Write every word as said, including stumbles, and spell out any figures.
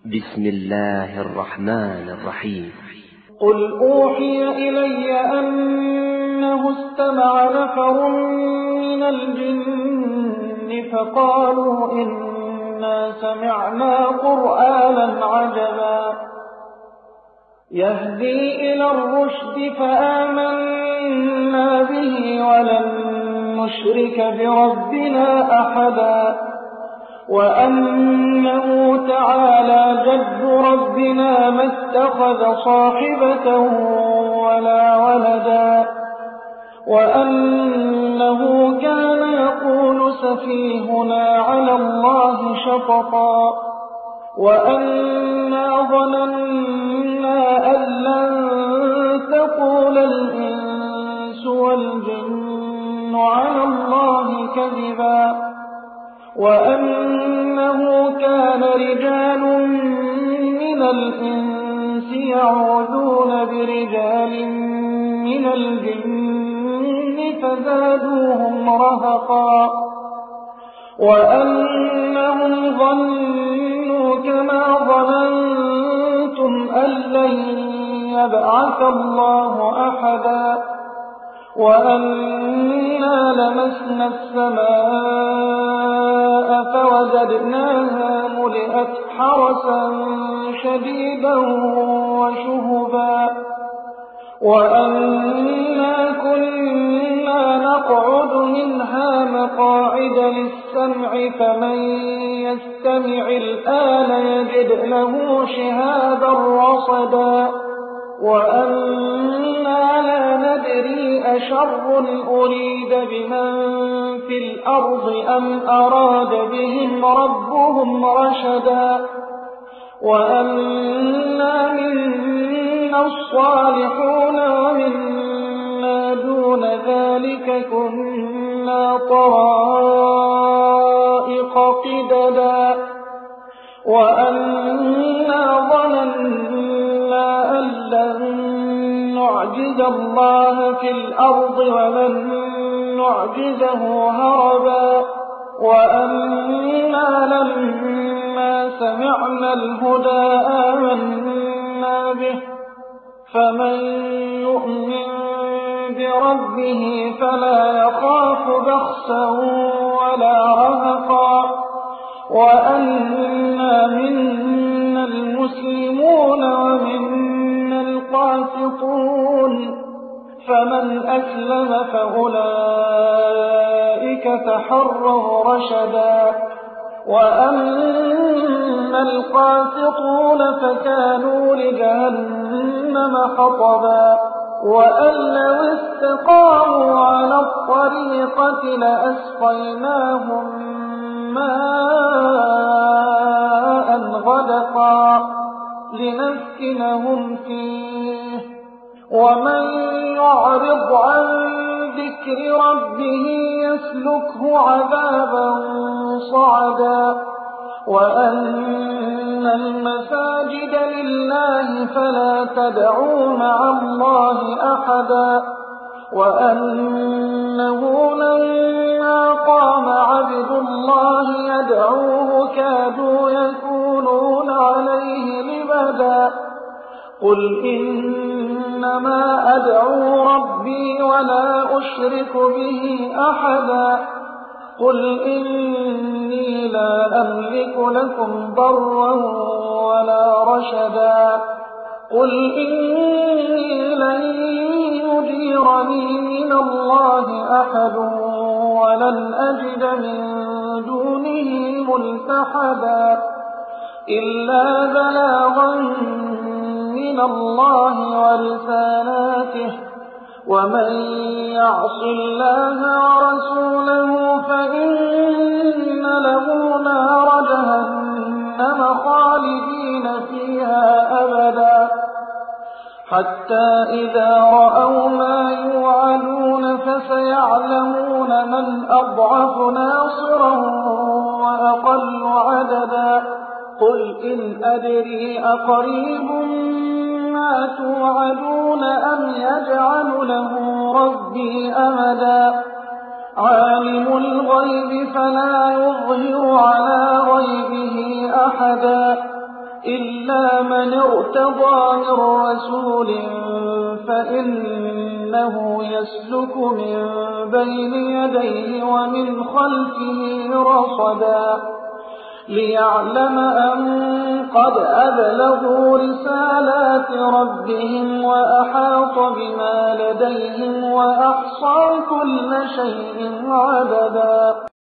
بسم الله الرحمن الرحيم. قل أوحي إلي أنه استمع نفر من الجن فقالوا إنا سمعنا قرآنا عجبا يهدي إلى الرشد فآمنا به ولن نشرك بربنا أحدا وأنه تعالى جد ربنا ما اتخذ صاحبة ولا ولدا وأنه كان يقول سفيهنا على الله شططا وأنا ظننا أن لن تقول الإنس والجن على الله كذبا وأنه كان رجال من الإنس يعوذون برجال من الجن فزادوهم رهقا وأنهم ظنوا كما ظننتم أن لن يبعث الله أحدا وأنا لمسنا السماء فوجدناها ملئت حرسا شديدا وشهبا وأنا كنا نقعد منها مقاعد للسمع فمن يستمع الآن يجد له شهابا رصدا وأنا لا ندري أشر أريد بمن في الأرض أم أراد بهم ربهم رشدا وأنا منا الصالحون ومنا دون ذلك كنا طرائق قددا وأنا ظننا أن لن نعجز الله في الأرض ولن نعجزه هربا وأنا لما سمعنا الهدى آمنا به فمن يؤمن بربه فلا يخاف بخسا ولا رهقا وأنا منا المسلمون ومنا القاسطون فمن أسلم فأولئك تحروا رشدا وأما القاسطون فكانوا لجهنم حطبا وأن لو استقاموا على الطريقة لأسقيناهم ماء غدقا لنسكنهم فيه ومن يعرض عن ذكر ربه يسلكه عذابا صعدا وأن المساجد لله فلا تدعوا مع الله أحدا وأنه لما قام عبد الله يدعوه كادوا يكونون عليه لبدا قل إنما أدعو ربي ولا أشرك به أحدا قل إني لا أملك لكم ضرا ولا رشدا قل إني لن يجيرني من الله أحد ولن أجد من دونه ملتحدا إلا بلاغا من الله ورسالاته ومن يعص الله ورسوله فإن له نار جهنم خالدين فيها أبدا حتى إذا رأوا ما يوعدون فسيعلمون من أضعف ناصرا وأقل عددا قل إن أدري أقريب ما توعدون أم يجعل له ربي أمدا عالم الغيب فلا يظهر على غيبه أحدا إلا من ارتضى من رسول فإنه يسلك من بين يديه ومن خلفه رصدا ليعلم أن قد أبلغوا رسالات ربهم وأحاط بما لديهم وأحصى كل شيء عددا.